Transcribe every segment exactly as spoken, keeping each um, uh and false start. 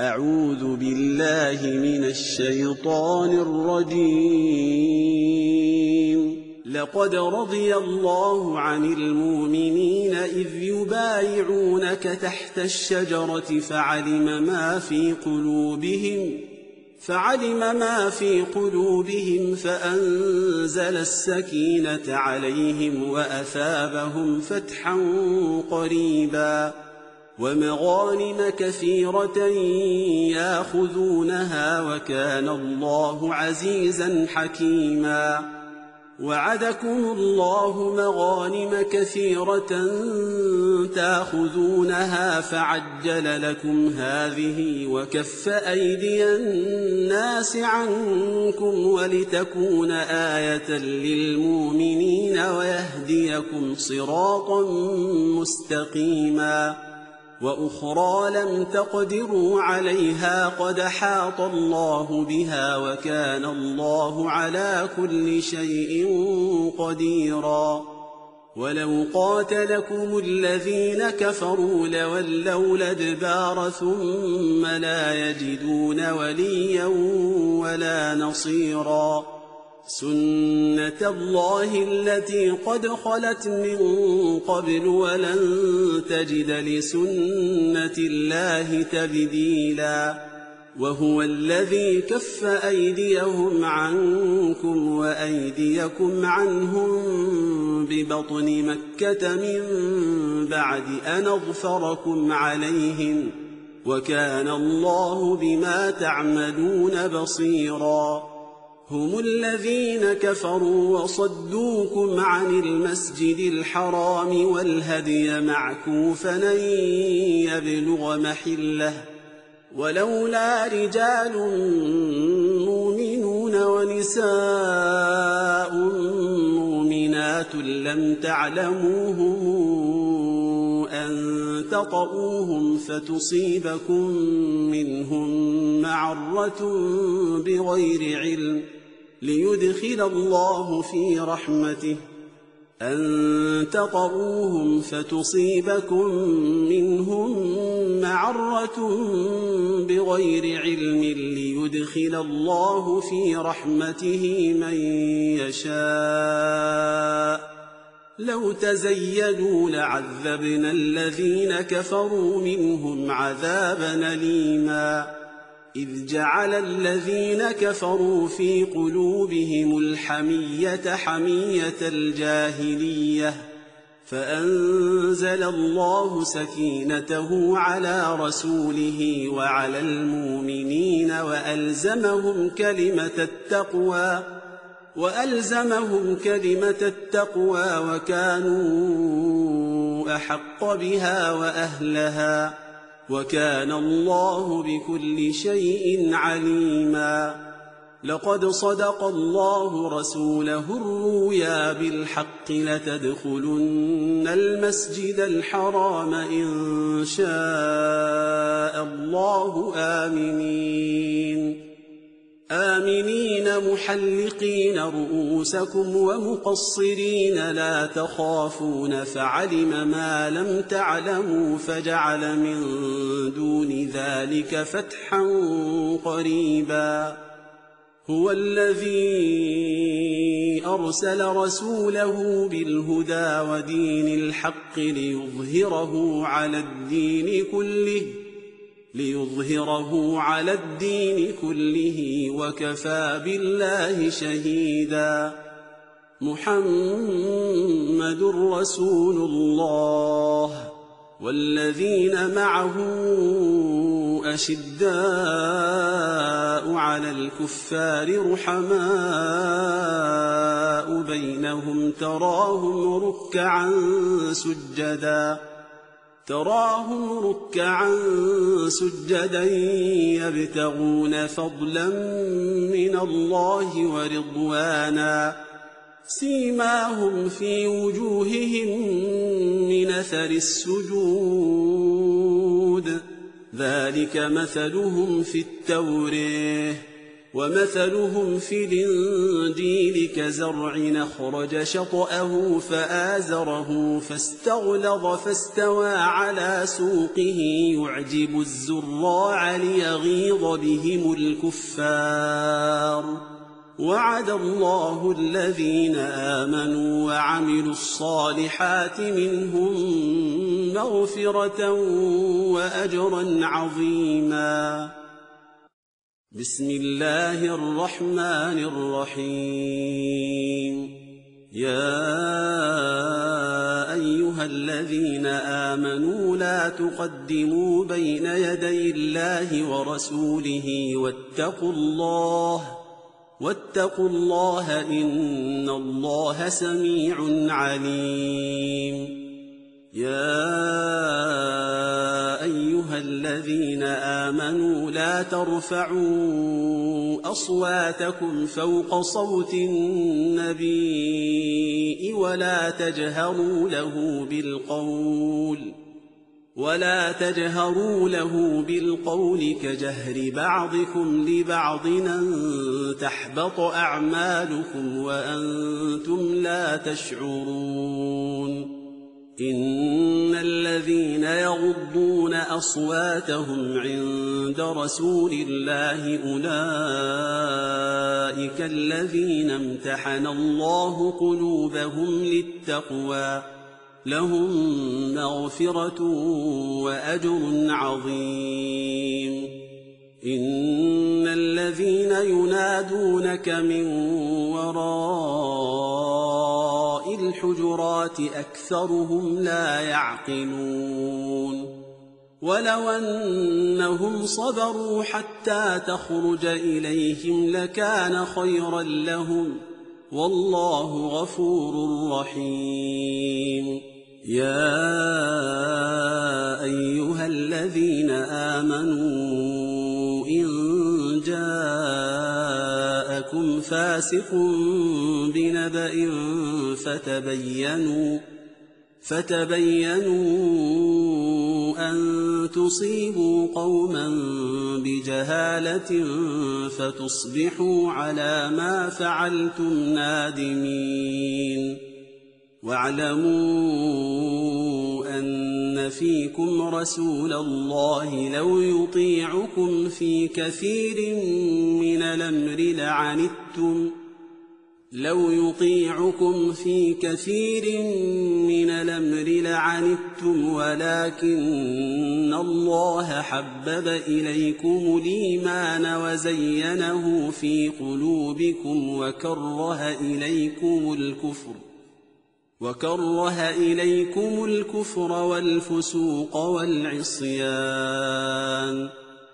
أعوذ بالله من الشيطان الرجيم. لقد رضي الله عن المؤمنين إذ يبايعونك تحت الشجرة فعلم ما في قلوبهم فعلم ما في قلوبهم فأنزل السكينة عليهم وأثابهم فتحا قريبا ومغانم كثيرة ياخذونها وكان الله عزيزا حكيما. وعدكم الله مغانم كثيرة تاخذونها فعجل لكم هذه وكف أيدي الناس عنكم ولتكون آية للمؤمنين ويهديكم صراطا مستقيما. وأخرى لم تقدروا عليها قد حاط الله بها وكان الله على كل شيء قديرا. ولو قاتلكم الذين كفروا لولوا الأدبار ثم لا يجدون وليا ولا نصيرا. سنة الله التي قد خلت من قبل ولن تجد لسنة الله تبديلا. وهو الذي كف أيديهم عنكم وأيديكم عنهم ببطن مكة من بعد أن أظفركم عليهم وكان الله بما تعملون بصيرا. هم الذين كفروا وصدوكم عن المسجد الحرام والهدي معكوفا أن يبلغ محله ولولا رجال مؤمنون ونساء مؤمنات لم تعلموهم أن تطؤوهم فتصيبكم منهم معرة بغير علم ليدخل الله في رحمته أن تطؤوهم فتصيبكم منهم معرة بغير علم ليدخل الله في رحمته من يشاء. لو تزيلوا لعذبنا الذين كفروا منهم عذابا أليما. إذ جعل الذين كفروا في قلوبهم الحمية حمية الجاهلية فأنزل الله سكينته على رسوله وعلى المؤمنين وألزمهم كلمة التقوى وألزمهم كلمة التقوى وكانوا أحق بها وأهلها وكان الله بكل شيء عليما. لقد صدق الله رسوله الرؤيا بالحق لتدخلن المسجد الحرام إن شاء الله آمنين آمنين محلقين رؤوسكم ومقصرين لا تخافون فعلم ما لم تعلموا فجعل من دون ذلك فتحا قريبا. هو الذي أرسل رسوله بالهدى ودين الحق ليظهره على الدين كله ليظهره على الدين كله وكفى بالله شهيدا. محمد رسول الله والذين معه أشداء على الكفار رحماء بينهم تراهم ركعا سجدا تراهم ركعا سجدا يبتغون فضلا من الله ورضوانا سيماهم في وجوههم من أثر السجود ذلك مثلهم في التوراة ومثلهم في الإنجيل كزرع أخرج شطأه فآزره فاستغلظ فاستوى على سوقه يعجب الزراع ليغيظ بهم الكفار. وعد الله الذين آمنوا وعملوا الصالحات منهم مغفرة وأجرا عظيما. بسم الله الرحمن الرحيم. يا أيها الذين آمنوا لا تقدموا بين يدي الله ورسوله واتقوا الله واتقوا الله إن الله سميع عليم. يا أيها الذين آمنوا لا ترفعوا أصواتكم فوق صوت النبي ولا تجهروا له بالقول ولا تجهروا له بالقول كجهر بعضكم لبعض أن تحبط أعمالكم وأنتم لا تشعرون. إن الذين يغضون أصواتهم عند رسول الله أولئك الذين امتحن الله قلوبهم للتقوى لهم مغفرة وأجر عظيم. إن الذين ينادونك من وراء الحجرات أكثرهم لا يعقلون. ولو أنهم صبروا حتى تخرج إليهم لكان خيرا لهم والله غفور رحيم. يا أيها الذين آمنوا إن جاءكم فاسق بنبأ فتبينوا فتبينوا أن تصيبوا قوما بجهالة فتصبحوا على ما فعلتم نادمين. واعلموا أن فيكم رسول الله لو يطيعكم في كثير من الأمر لعنتم لو يطيعكم في كثير من الأمر لعنتم ولكن الله حبب إليكم الإيمان وزينه في قلوبكم وكره إليكم الكفر وكره إليكم الكفر والفسوق والعصيان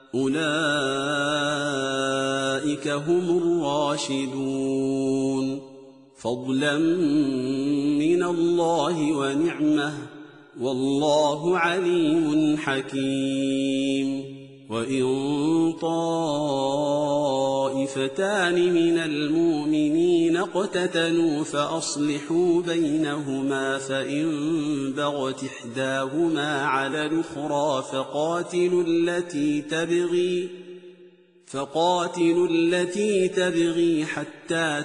أولئك هم الراشدون فضلا من الله ونعمة والله عليم حكيم. وإن طائفتان من المؤمنين اقتتلوا فأصلحوا بينهما فإن بغت إحداهما على الأخرى فقاتلوا التي تبغي فقاتلوا التي تبغي حتى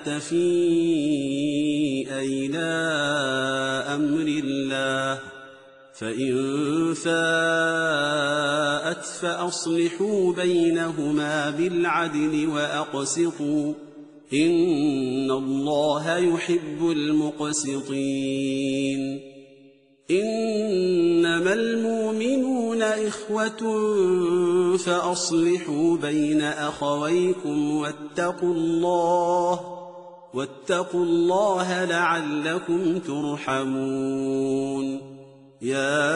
تفيء إلى أمر الله فإن فاءت فأصلحوا بينهما بالعدل وأقسطوا إن الله يحب المقسطين. إنما المؤمنون إخوة فأصلحوا بين أخويكم واتقوا الله واتقوا الله لعلكم ترحمون. يا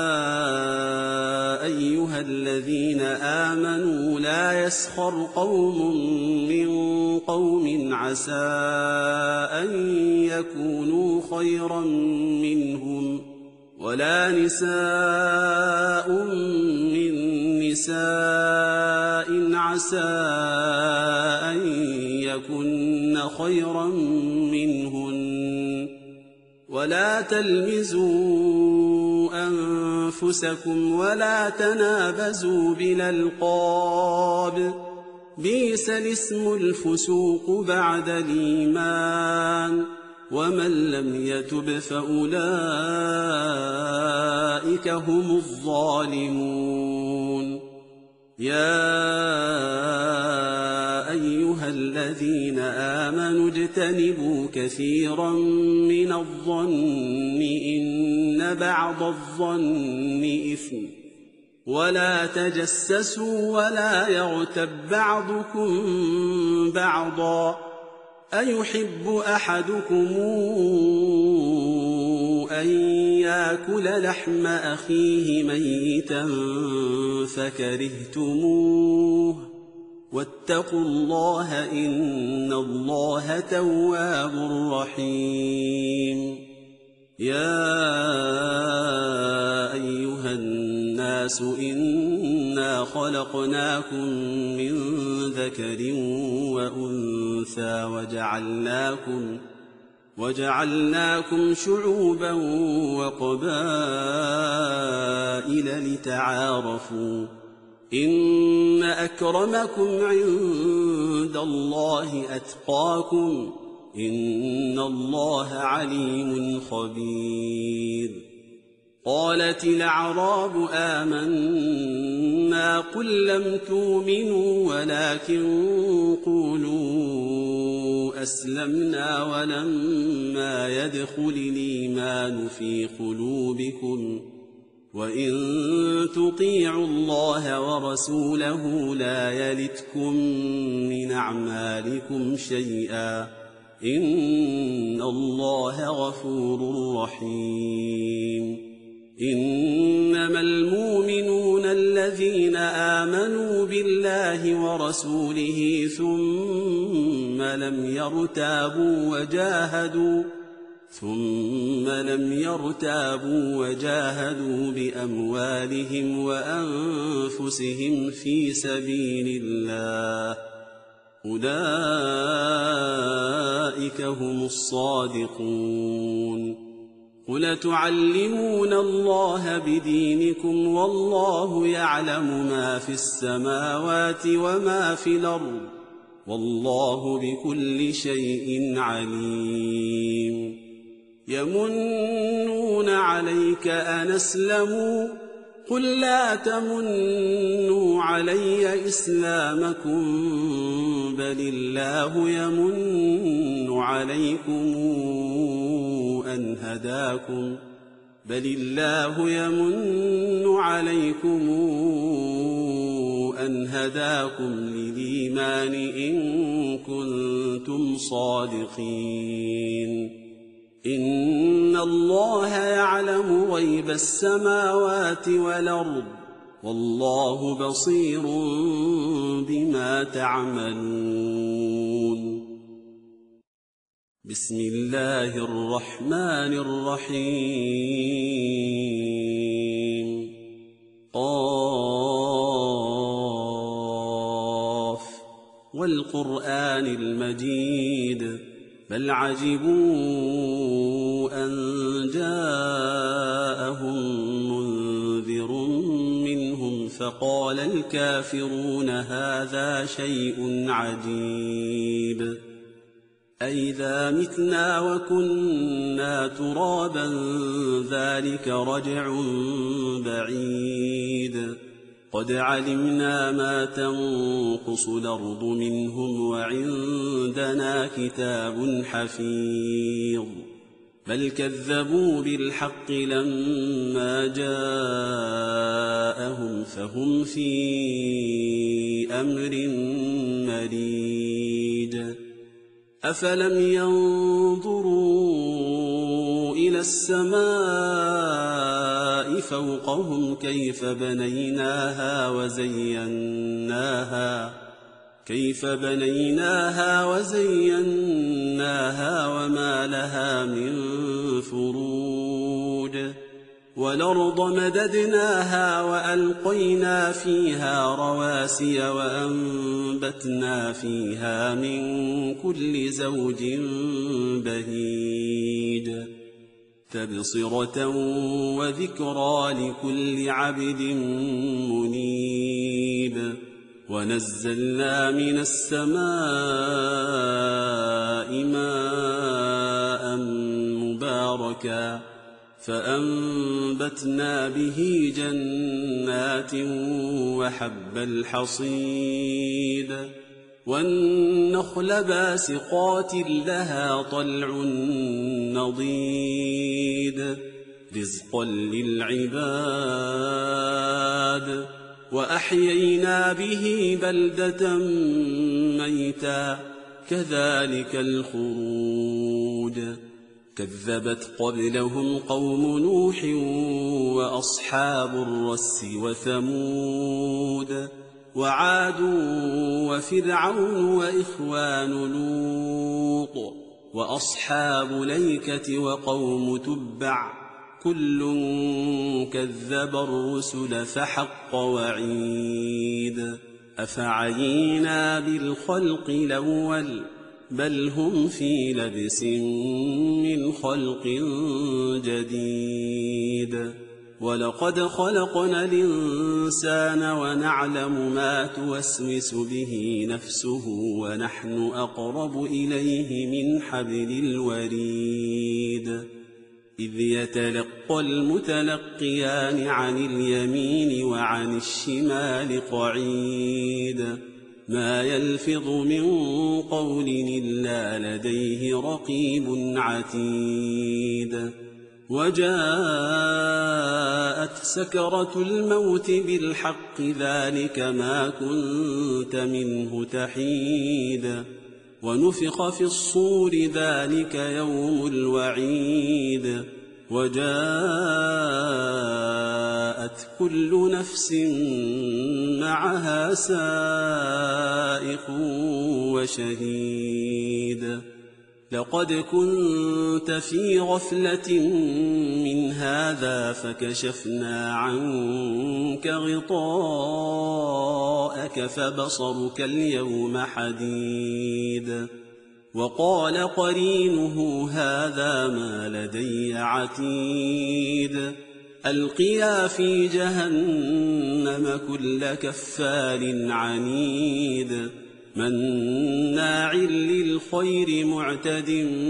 أيها الذين آمنوا لا يسخر قوم من قوم عسى أن يكونوا خيرا منهم ولا نساء من نساء عسى أن يكن خيرا منهن ولا تلمزوا أنفسكم ولا تنابزوا بالألقاب بئس الاسم الفسوق بعد الإيمان ومن لم يتب فأولئك هم الظالمون يا أيها الذين آمنوا اجتنبوا كثيرا من الظن إن بعض الظن إثم ولا تجسسوا ولا يغتب بعضكم بعضا أيحب أحدكم أن يأكل لحم أخيه ميتا فكرهتموه واتقوا الله إن الله تواب رحيم يا أيها الناس إنا خلقناكم من ذكر وأنثى وجعلناكم وجعلناكم شعوبا وقبائل لتعارفوا إن أكرمكم عند الله أتقاكم إن الله عليم خبير قالت الأعراب آمنا قل لم تؤمنوا ولكن قولوا أسلمنا ولما يدخل الإيمان في قلوبكم وإن تطيعوا الله ورسوله لا يلتكم من أعمالكم شيئا إن الله غفور رحيم إنما المؤمنون الذين آمنوا بالله ورسوله ثم لم يرتابوا وجاهدوا ثم لم يرتابوا وجاهدوا بأموالهم وأنفسهم في سبيل الله أولئك هم الصادقون قل تعلمون الله بدينكم والله يعلم ما في السماوات وما في الأرض والله بكل شيء عليم يمنون عليك أن أسلموا قل لا تمنوا علي إسلامكم بل الله يمن عليكم أن هداكم بل الله يمن عليكم أن هداكم للإيمان إن كنتم صادقين إن الله يعلم غيب السماوات والأرض والله بصير بما تعملون بسم الله الرحمن الرحيم قاف والقرآن المجيد بل عجبوا أن جاءهم منذر منهم فقال الكافرون هذا شيء عجيب أئذا متنا وكنا ترابا ذلك رجع بعيد قد علمنا ما تنقص الأرض منهم وعندنا كتاب حفيظ بل كذبوا بالحق لما جاءهم فهم في أمر مريج أفلم ينظروا إلى السماء فوقهم كيف بنيناها وزيناها كيف بنيناها وزيناها وما لها من فروج والأرض مددناها وألقينا فيها رواسي وأنبتنا فيها من كل زوج بهيج تبصرة وذكرى لكل عبد منيب ونزلنا من السماء ماء مباركا فأنبتنا به جنات وحب الحصيد والنخل باسقات لها طلع نضيد رزقا للعباد وأحيينا به بلدة ميتا كذلك الخروج كذبت قبلهم قوم نوح وأصحاب الرس وثمود وعاد وفرعون وإخوان لوط وأصحاب ليكة وقوم تبع كل كذب الرسل فحق وعيد أفعينا بالخلق الأول بل هم في لبس من خلق جديد ولقد خلقنا الإنسان ونعلم ما توسوس به نفسه ونحن أقرب إليه من حبل الوريد إذ يتلقى المتلقيان عن اليمين وعن الشمال قعيد ما يلفظ من قول إلا لديه رقيب عتيد وجاءت سكرة الموت بالحق ذلك ما كنت منه تحيد ونفخ في الصور ذلك يوم الوعيد وجاءت كل نفس معها سائق وشهيد لقد كنت في غفلة من هذا فكشفنا عنك غطاءك فبصرك اليوم حديد وقال قرينه هذا ما لدي عتيد ألقيا في جهنم كل كفار عنيد مناع للخير معتد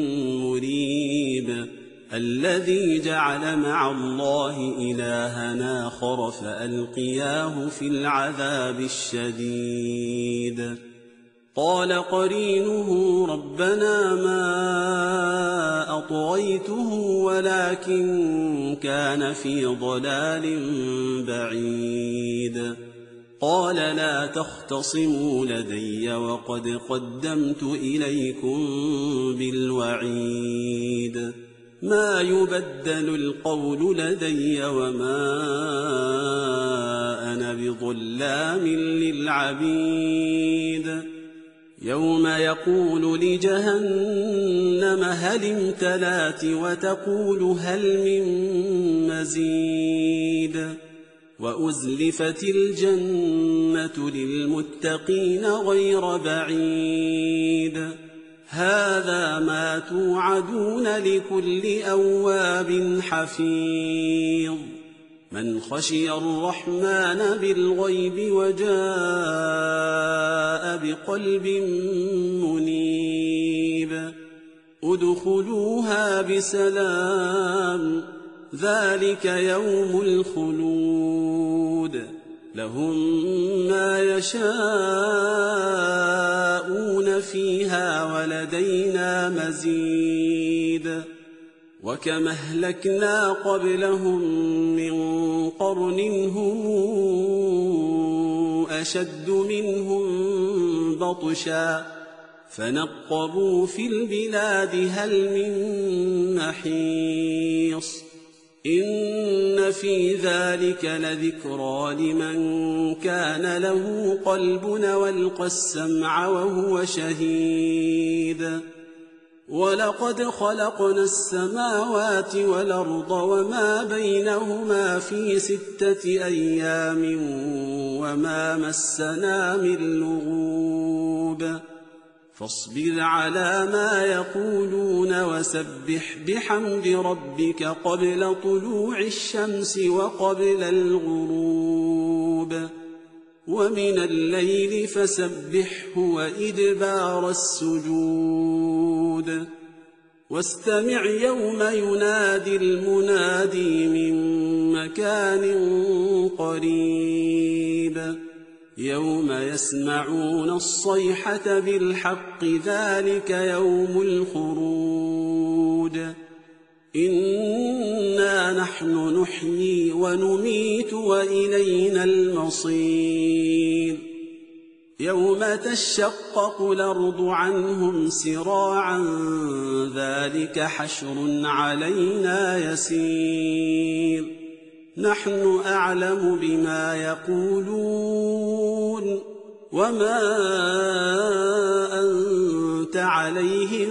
مريب الذي جعل مع الله إلها آخر فألقياه في العذاب الشديد قال قرينه ربنا ما أطغيته ولكن كان في ضلال بعيد قال لا تختصموا لدي وقد قدمت إليكم بالوعيد ما يبدل القول لدي وما أنا بظلام للعبيد يوم يقول لجهنم هل امتلأت وتقول هل من مزيد وأزلفت الجنة للمتقين غير بعيد هذا ما توعدون لكل أواب حفيظ من خشي الرحمن بالغيب وجاء بقلب منيب ادخلوها بسلام ذلك يوم الخلود لهم ما يشاءون فيها ولدينا مزيد وكم أهلكنا قبلهم من قرن هم أشد منهم بطشا فنقبوا في البلاد هل من محيص إن في ذلك لذكرى لمن كان له قلب والقى السمع وهو شهيد ولقد خلقنا السماوات والأرض وما بينهما في ستة أيام وما مسنا من لغوب فاصبر على ما يقولون وسبح بحمد ربك قبل طلوع الشمس وقبل الغروب ومن الليل فسبحه وإدبار السجود واستمع يوم ينادي المنادي من مكان قريب يوم يسمعون الصيحة بالحق ذلك يوم الخروج إنا نحن نحيي ونميت وإلينا المصير يوم تشقق الأرض عنهم سراعا ذلك حشر علينا يسير نحن أعلم بما يقولون وما أنت عليهم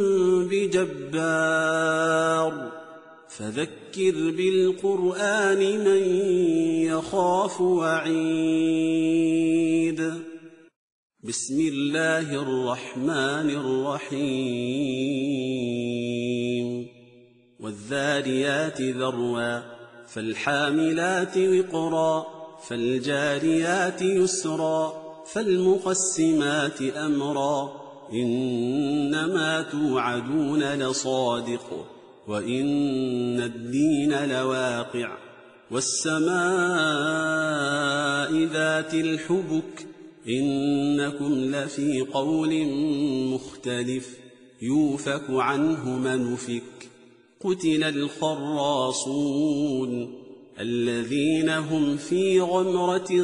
بجبار فذكر بالقرآن من يخاف وعيد بسم الله الرحمن الرحيم والذاريات ذروا فالحاملات وقرا فالجاريات يسرا فالمقسمات أمرا إنما توعدون لصادق وإن الدين لواقع والسماء ذات الحبك إنكم لفي قول مختلف يوفك عنه من أفك قتل الخراصون الذين هم في غمرة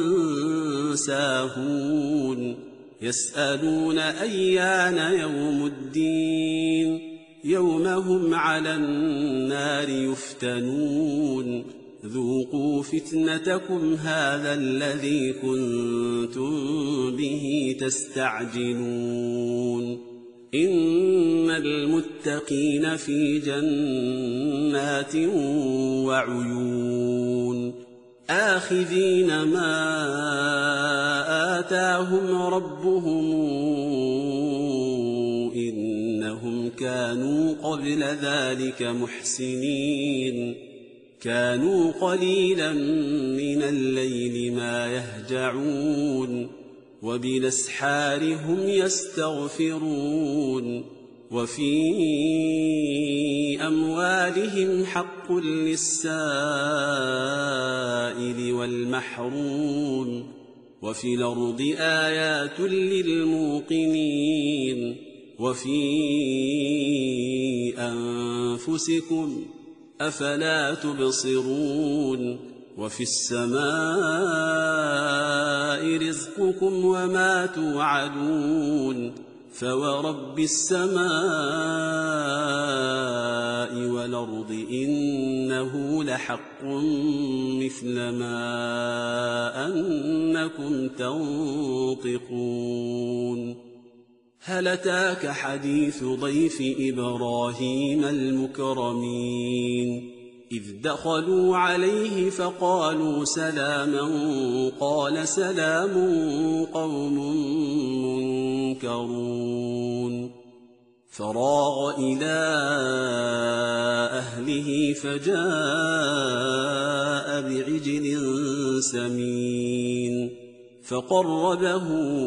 ساهون يسألون أيان يوم الدين يوم هم على النار يفتنون ذوقوا فتنتكم هذا الذي كنتم به تستعجلون إن المتقين في جنات وعيون آخذين ما آتاهم ربهم إنهم كانوا قبل ذلك محسنين كانوا قليلا من الليل ما يهجعون وبالأسحار هم يستغفرون وفي أموالهم حق للسائل والمحروم وفي الأرض آيات للموقنين وفي أنفسكم أفلا تبصرون وفي السماء رزقكم وما توعدون فورب السماء والأرض إنه لحق مثل ما أنكم تنطقون هل أتاك حديث ضيف إبراهيم المكرمين إذ دخلوا عليه فقالوا سلاما قال سلام قوم منكرون فراغ إلى أهله فجاء بعجل سمين فقربه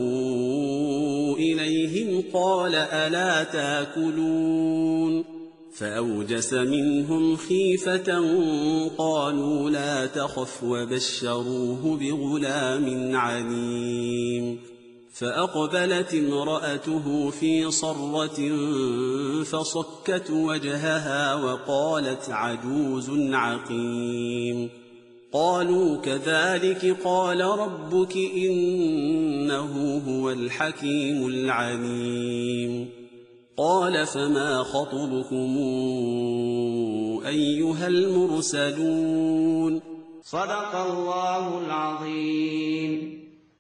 إليهم قال ألا تاكلون فأوجس منهم خيفة قالوا لا تخف وبشروه بغلام عليم فأقبلت امرأته في صرة فصكت وجهها وقالت عجوز عقيم قالوا كذلك قال ربك إنه هو الحكيم العليم قال فما خطبكم أيها المرسلون صدق الله العظيم.